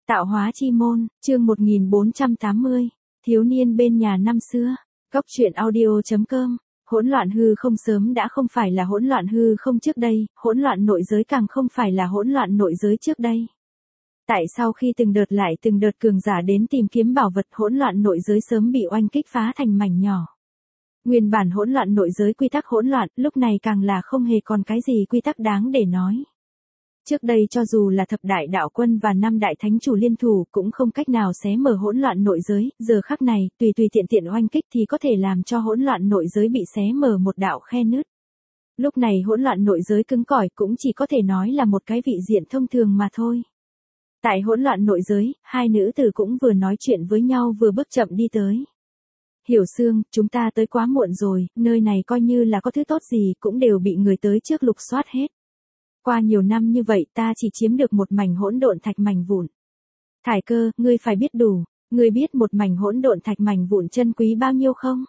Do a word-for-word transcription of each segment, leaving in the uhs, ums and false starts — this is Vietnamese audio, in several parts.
Tạo hóa chi môn, chương một nghìn bốn trăm tám mươi, thiếu niên bên nhà năm xưa, góc truyện audio chấm com, hỗn loạn hư không sớm đã không phải là hỗn loạn hư không trước đây, hỗn loạn nội giới càng không phải là hỗn loạn nội giới trước đây. Tại sao khi từng đợt lại từng đợt cường giả đến tìm kiếm bảo vật, hỗn loạn nội giới sớm bị oanh kích phá thành mảnh nhỏ. Nguyên bản hỗn loạn nội giới quy tắc hỗn loạn, lúc này càng là không hề còn cái gì quy tắc đáng để nói. Trước đây cho dù là thập đại đạo quân và năm đại thánh chủ liên thủ cũng không cách nào xé mở hỗn loạn nội giới, giờ khắc này, tùy tùy tiện tiện oanh kích thì có thể làm cho hỗn loạn nội giới bị xé mở một đạo khe nứt. Lúc này hỗn loạn nội giới cứng cỏi cũng chỉ có thể nói là một cái vị diện thông thường mà thôi. Tại hỗn loạn nội giới, hai nữ tử cũng vừa nói chuyện với nhau vừa bước chậm đi tới. Hiểu Sương, chúng ta tới quá muộn rồi, nơi này coi như là có thứ tốt gì cũng đều bị người tới trước lục soát hết. Qua nhiều năm như vậy ta chỉ chiếm được một mảnh hỗn độn thạch mảnh vụn. Thải Cơ, ngươi phải biết đủ, ngươi biết một mảnh hỗn độn thạch mảnh vụn chân quý bao nhiêu không?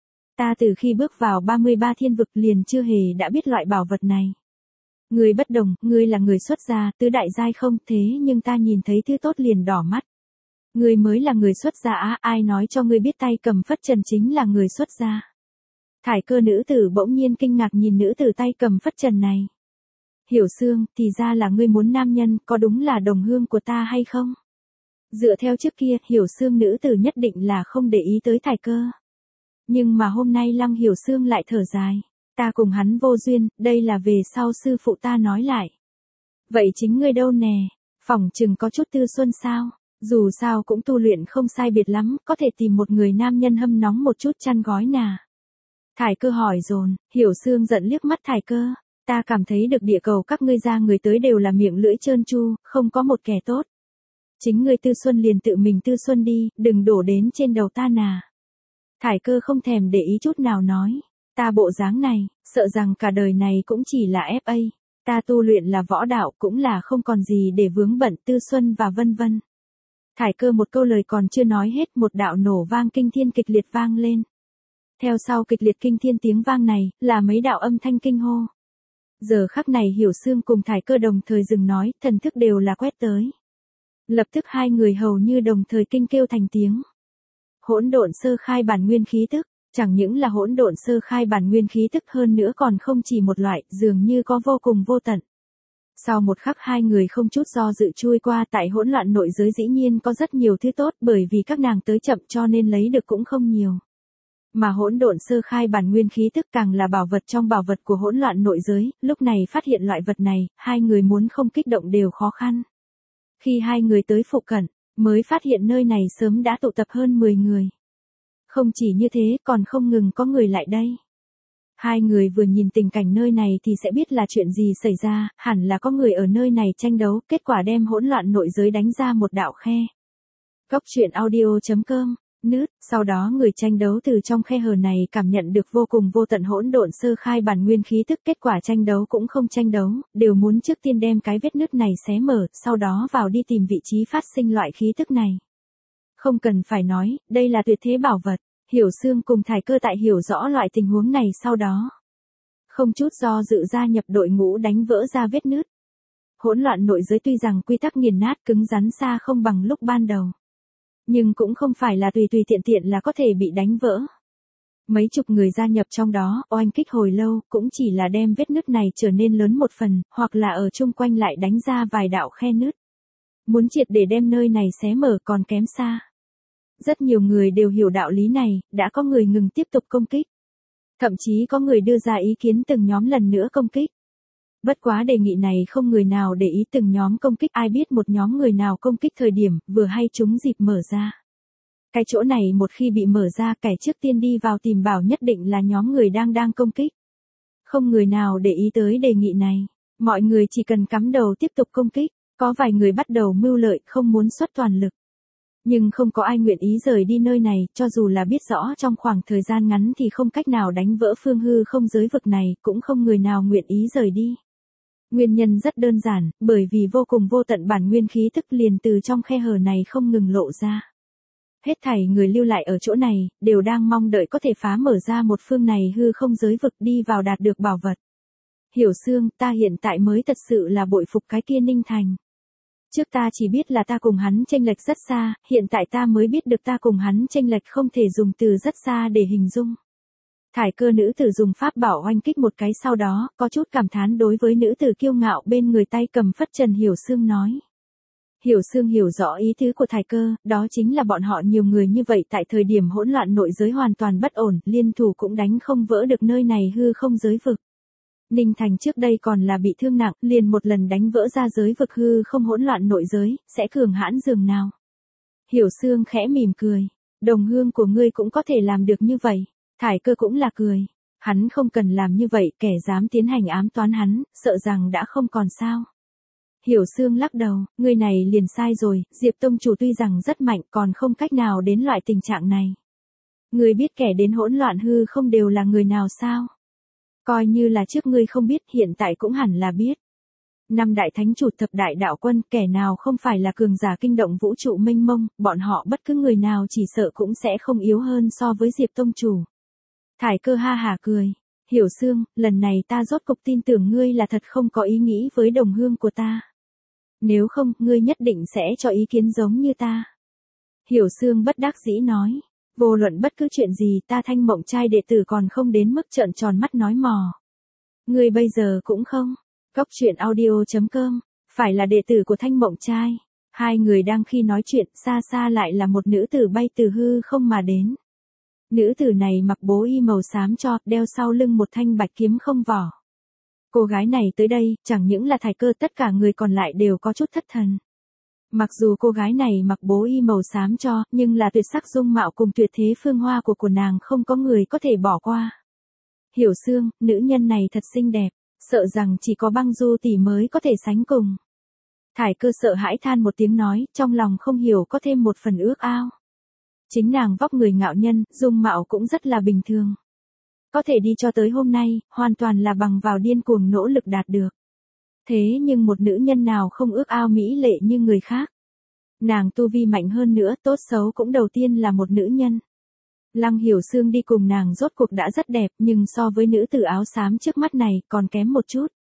Ta từ khi bước vào ba mươi ba thiên vực liền chưa hề đã biết loại bảo vật này. Ngươi bất đồng, ngươi là người xuất gia, tứ đại giai không, thế nhưng ta nhìn thấy thứ tốt liền đỏ mắt. Ngươi mới là người xuất gia á, ai nói cho ngươi biết tay cầm phất trần chính là người xuất gia? Thải Cơ nữ tử bỗng nhiên kinh ngạc nhìn nữ tử tay cầm phất trần này. Hiểu Sương, thì ra là ngươi muốn nam nhân, có đúng là đồng hương của ta hay không? Dựa theo trước kia, Hiểu Sương nữ tử nhất định là không để ý tới Thải Cơ. Nhưng mà hôm nay Lăng Hiểu Sương lại thở dài. Ta cùng hắn vô duyên, đây là về sau sư phụ ta nói lại. Vậy chính ngươi đâu nè? Phỏng chừng có chút tư xuân sao? Dù sao cũng tu luyện không sai biệt lắm, có thể tìm một người nam nhân hâm nóng một chút chăn gói nà. Thải Cơ hỏi dồn, Hiểu Sương giận liếc mắt Thải Cơ. Ta cảm thấy được địa cầu các ngươi ra người tới đều là miệng lưỡi trơn tru, không có một kẻ tốt. Chính ngươi tư xuân liền tự mình tư xuân đi, đừng đổ đến trên đầu ta nà. Thải Cơ không thèm để ý chút nào nói. Ta bộ dáng này, sợ rằng cả đời này cũng chỉ là ép a. Ta tu luyện là võ đạo cũng là không còn gì để vướng bận tư xuân và vân vân. Thải Cơ một câu lời còn chưa nói hết, một đạo nổ vang kinh thiên kịch liệt vang lên. Theo sau kịch liệt kinh thiên tiếng vang này, là mấy đạo âm thanh kinh hô. Giờ khắc này Hiểu Sương cùng Thải Cơ đồng thời dừng nói, thần thức đều là quét tới. Lập tức hai người hầu như đồng thời kinh kêu thành tiếng. Hỗn độn sơ khai bản nguyên khí tức, chẳng những là hỗn độn sơ khai bản nguyên khí tức hơn nữa còn không chỉ một loại, dường như có vô cùng vô tận. Sau một khắc hai người không chút do dự chui qua, tại hỗn loạn nội giới dĩ nhiên có rất nhiều thứ tốt, bởi vì các nàng tới chậm cho nên lấy được cũng không nhiều. Mà hỗn độn sơ khai bản nguyên khí tức càng là bảo vật trong bảo vật của hỗn loạn nội giới, lúc này phát hiện loại vật này, hai người muốn không kích động đều khó khăn. Khi hai người tới phụ cận, mới phát hiện nơi này sớm đã tụ tập hơn mười người. Không chỉ như thế, còn không ngừng có người lại đây. Hai người vừa nhìn tình cảnh nơi này thì sẽ biết là chuyện gì xảy ra, hẳn là có người ở nơi này tranh đấu, kết quả đem hỗn loạn nội giới đánh ra một đạo khe. Góc truyện audio chấm com Nứt, sau đó người tranh đấu từ trong khe hở này cảm nhận được vô cùng vô tận hỗn độn sơ khai bản nguyên khí tức, kết quả tranh đấu cũng không tranh đấu, đều muốn trước tiên đem cái vết nứt này xé mở, sau đó vào đi tìm vị trí phát sinh loại khí tức này. Không cần phải nói, đây là tuyệt thế bảo vật, Hiểu Sương cùng Thải Cơ tại hiểu rõ loại tình huống này sau đó. Không chút do dự gia nhập đội ngũ đánh vỡ ra vết nứt. Hỗn loạn nội giới tuy rằng quy tắc nghiền nát cứng rắn xa không bằng lúc ban đầu. Nhưng cũng không phải là tùy tùy tiện tiện là có thể bị đánh vỡ. Mấy chục người gia nhập trong đó, oanh kích hồi lâu, cũng chỉ là đem vết nứt này trở nên lớn một phần, hoặc là ở chung quanh lại đánh ra vài đạo khe nứt. Muốn triệt để đem nơi này xé mở còn kém xa. Rất nhiều người đều hiểu đạo lý này, đã có người ngừng tiếp tục công kích. Thậm chí có người đưa ra ý kiến từng nhóm lần nữa công kích. Bất quá đề nghị này không người nào để ý từng nhóm công kích, ai biết một nhóm người nào công kích thời điểm, vừa hay trúng dịp mở ra. Cái chỗ này một khi bị mở ra, kẻ trước tiên đi vào tìm bảo nhất định là nhóm người đang đang công kích. Không người nào để ý tới đề nghị này, mọi người chỉ cần cắm đầu tiếp tục công kích, có vài người bắt đầu mưu lợi không muốn xuất toàn lực. Nhưng không có ai nguyện ý rời đi nơi này, cho dù là biết rõ trong khoảng thời gian ngắn thì không cách nào đánh vỡ phương hư không giới vực này, cũng không người nào nguyện ý rời đi. Nguyên nhân rất đơn giản, bởi vì vô cùng vô tận bản nguyên khí tức liền từ trong khe hở này không ngừng lộ ra. Hết thảy người lưu lại ở chỗ này, đều đang mong đợi có thể phá mở ra một phương này hư không giới vực đi vào đạt được bảo vật. Hiểu Sương, ta hiện tại mới thật sự là bội phục cái kia Ninh Thành. Trước ta chỉ biết là ta cùng hắn chênh lệch rất xa, hiện tại ta mới biết được ta cùng hắn chênh lệch không thể dùng từ rất xa để hình dung. Thải Cơ nữ tử dùng pháp bảo oanh kích một cái sau đó, có chút cảm thán đối với nữ tử kiêu ngạo bên người tay cầm phất trần Hiểu Sương nói. Hiểu Sương hiểu rõ ý tứ của Thải Cơ, đó chính là bọn họ nhiều người như vậy tại thời điểm hỗn loạn nội giới hoàn toàn bất ổn, liên thủ cũng đánh không vỡ được nơi này hư không giới vực. Ninh Thành trước đây còn là bị thương nặng, liền một lần đánh vỡ ra giới vực hư không hỗn loạn nội giới, sẽ cường hãn dường nào. Hiểu Sương khẽ mỉm cười, đồng hương của ngươi cũng có thể làm được như vậy. Thải Cơ cũng là cười, hắn không cần làm như vậy, kẻ dám tiến hành ám toán hắn, sợ rằng đã không còn sao. Hiểu Sương lắc đầu, ngươi này liền sai rồi, Diệp Tông chủ tuy rằng rất mạnh còn không cách nào đến loại tình trạng này. Ngươi biết kẻ đến hỗn loạn hư không đều là người nào sao? Coi như là trước ngươi không biết, hiện tại cũng hẳn là biết. Năm đại thánh chủ thập đại đạo quân, kẻ nào không phải là cường giả kinh động vũ trụ mênh mông, bọn họ bất cứ người nào chỉ sợ cũng sẽ không yếu hơn so với Diệp Tông chủ. Thải Cơ ha hả cười, Hiểu Sương, lần này ta rốt cục tin tưởng ngươi là thật không có ý nghĩ với đồng hương của ta. Nếu không, ngươi nhất định sẽ cho ý kiến giống như ta. Hiểu Sương bất đắc dĩ nói, vô luận bất cứ chuyện gì ta Thanh Mộng trai đệ tử còn không đến mức trợn tròn mắt nói mò. Ngươi bây giờ cũng không. Cóc truyện audio chấm com, phải là đệ tử của Thanh Mộng trai. Hai người đang khi nói chuyện, xa xa lại là một nữ tử bay từ hư không mà đến. Nữ tử này mặc bố y màu xám cho, đeo sau lưng một thanh bạch kiếm không vỏ. Cô gái này tới đây, chẳng những là Thải Cơ, tất cả người còn lại đều có chút thất thần. Mặc dù cô gái này mặc bố y màu xám cho, nhưng là tuyệt sắc dung mạo cùng tuyệt thế phương hoa của của nàng không có người có thể bỏ qua. Hiểu Sương, nữ nhân này thật xinh đẹp, sợ rằng chỉ có Băng Du tỷ mới có thể sánh cùng. Thải Cơ sợ hãi than một tiếng nói, trong lòng không hiểu có thêm một phần ước ao. Chính nàng vóc người ngạo nhân, dung mạo cũng rất là bình thường. Có thể đi cho tới hôm nay, hoàn toàn là bằng vào điên cuồng nỗ lực đạt được. Thế nhưng một nữ nhân nào không ước ao mỹ lệ như người khác. Nàng tu vi mạnh hơn nữa, tốt xấu cũng đầu tiên là một nữ nhân. Lăng Hiểu Sương đi cùng nàng rốt cuộc đã rất đẹp, nhưng so với nữ tử áo xám trước mắt này, còn kém một chút.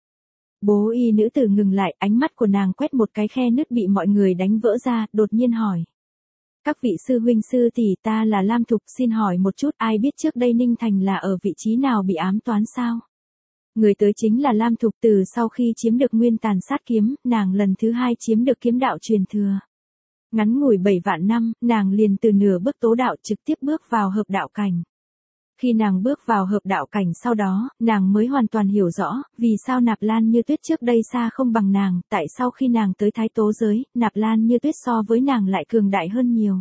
Bố y nữ tử ngừng lại, ánh mắt của nàng quét một cái khe nứt bị mọi người đánh vỡ ra, đột nhiên hỏi. Các vị sư huynh sư tỷ, ta là Lam Thục, xin hỏi một chút, ai biết trước đây Ninh Thành là ở vị trí nào bị ám toán sao? Người tới chính là Lam Thục, từ sau khi chiếm được nguyên tàn sát kiếm, nàng lần thứ hai chiếm được kiếm đạo truyền thừa. Ngắn ngủi bảy vạn năm, nàng liền từ nửa bước tố đạo trực tiếp bước vào hợp đạo cảnh. Khi nàng bước vào hợp đạo cảnh sau đó, nàng mới hoàn toàn hiểu rõ, vì sao Nạp Lan Như Tuyết trước đây xa không bằng nàng, tại sao khi nàng tới Thái Tố giới, Nạp Lan Như Tuyết so với nàng lại cường đại hơn nhiều.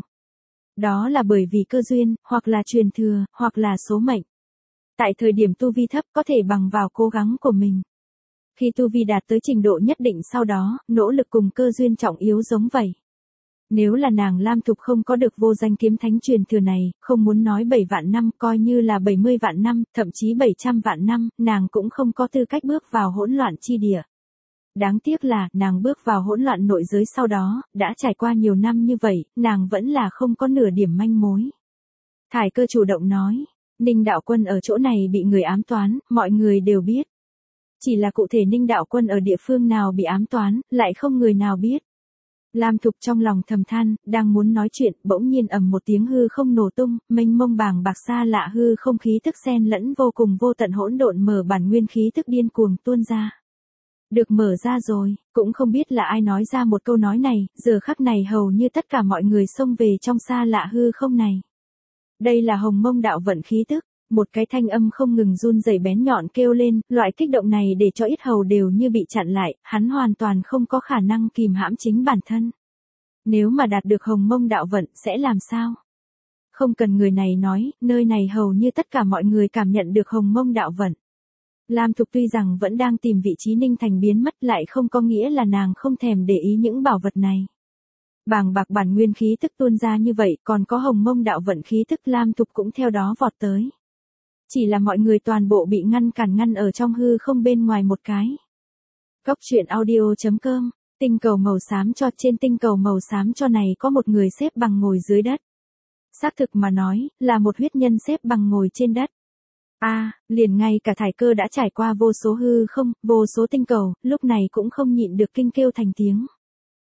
Đó là bởi vì cơ duyên, hoặc là truyền thừa, hoặc là số mệnh. Tại thời điểm tu vi thấp có thể bằng vào cố gắng của mình. Khi tu vi đạt tới trình độ nhất định sau đó, nỗ lực cùng cơ duyên trọng yếu giống vậy. Nếu là nàng Lam Thục không có được vô danh kiếm thánh truyền thừa này, không muốn nói bảy vạn năm, coi như là bảy mươi vạn năm, thậm chí bảy trăm vạn năm, nàng cũng không có tư cách bước vào hỗn loạn chi địa. Đáng tiếc là, nàng bước vào hỗn loạn nội giới sau đó, đã trải qua nhiều năm như vậy, nàng vẫn là không có nửa điểm manh mối. Thải Cơ chủ động nói, Ninh đạo quân ở chỗ này bị người ám toán, mọi người đều biết. Chỉ là cụ thể Ninh đạo quân ở địa phương nào bị ám toán, lại không người nào biết. Lam Thục trong lòng thầm than, đang muốn nói chuyện, bỗng nhiên ầm một tiếng hư không nổ tung, mênh mông bàng bạc xa lạ hư không khí tức xen lẫn vô cùng vô tận hỗn độn mở bản nguyên khí tức điên cuồng tuôn ra. Được mở ra rồi, cũng không biết là ai nói ra một câu nói này, giờ khắc này hầu như tất cả mọi người xông về trong xa lạ hư không này. Đây là Hồng Mông đạo vận khí tức, một cái thanh âm không ngừng run rẩy bén nhọn kêu lên, loại kích động này để cho yết hầu đều như bị chặn lại, hắn hoàn toàn không có khả năng kìm hãm chính bản thân. Nếu mà đạt được Hồng Mông đạo vận sẽ làm sao? Không cần người này nói, nơi này hầu như tất cả mọi người cảm nhận được Hồng Mông đạo vận. Lam Thục tuy rằng vẫn đang tìm vị trí Ninh Thành biến mất lại không có nghĩa là nàng không thèm để ý những bảo vật này. Bàng bạc bản nguyên khí tức tuôn ra như vậy, còn có Hồng Mông đạo vận khí tức Lam Thục cũng theo đó vọt tới. Chỉ là mọi người toàn bộ bị ngăn cản ngăn ở trong hư không bên ngoài một cái. Cóc truyện audio chấm com, tinh cầu màu xám cho, trên tinh cầu màu xám cho này có một người xếp bằng ngồi dưới đất. Xác thực mà nói, là một huyết nhân xếp bằng ngồi trên đất. A, à, liền ngay cả Thải Cơ đã trải qua vô số hư không, vô số tinh cầu, lúc này cũng không nhịn được kinh kêu thành tiếng.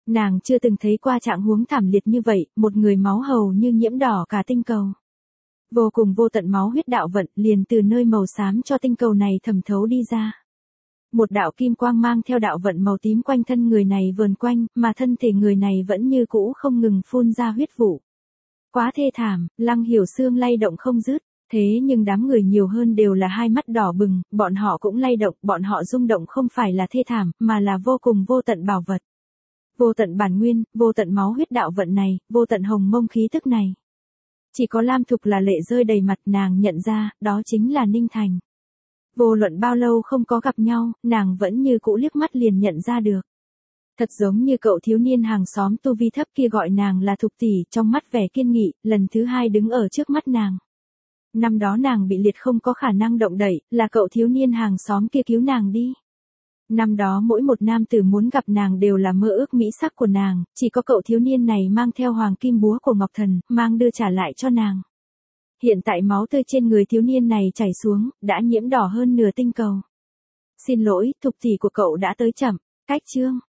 Nàng chưa từng thấy qua trạng huống thảm liệt như vậy, một người máu hầu như nhiễm đỏ cả tinh cầu. Vô cùng vô tận máu huyết đạo vận liền từ nơi màu xám cho tinh cầu này thẩm thấu đi ra. Một đạo kim quang mang theo đạo vận màu tím quanh thân người này vờn quanh, mà thân thể người này vẫn như cũ không ngừng phun ra huyết vụ. Quá thê thảm, Lăng Hiểu Xương lay động không dứt, thế nhưng đám người nhiều hơn đều là hai mắt đỏ bừng, bọn họ cũng lay động, bọn họ rung động không phải là thê thảm, mà là vô cùng vô tận bảo vật. Vô tận bản nguyên, vô tận máu huyết đạo vận này, vô tận hồng mông khí tức này. Chỉ có Lam Thục là lệ rơi đầy mặt, nàng nhận ra, đó chính là Ninh Thành. Vô luận bao lâu không có gặp nhau, nàng vẫn như cũ liếc mắt liền nhận ra được. Thật giống như cậu thiếu niên hàng xóm tu vi thấp kia gọi nàng là Thục tỷ, trong mắt vẻ kiên nghị, lần thứ hai đứng ở trước mắt nàng. Năm đó nàng bị liệt không có khả năng động đậy, là cậu thiếu niên hàng xóm kia cứu nàng đi. Năm đó mỗi một nam tử muốn gặp nàng đều là mơ ước mỹ sắc của nàng, chỉ có cậu thiếu niên này mang theo hoàng kim búa của Ngọc Thần, mang đưa trả lại cho nàng. Hiện tại máu tươi trên người thiếu niên này chảy xuống, đã nhiễm đỏ hơn nửa tinh cầu. Xin lỗi, Thục tỷ của cậu đã tới chậm, cách chương.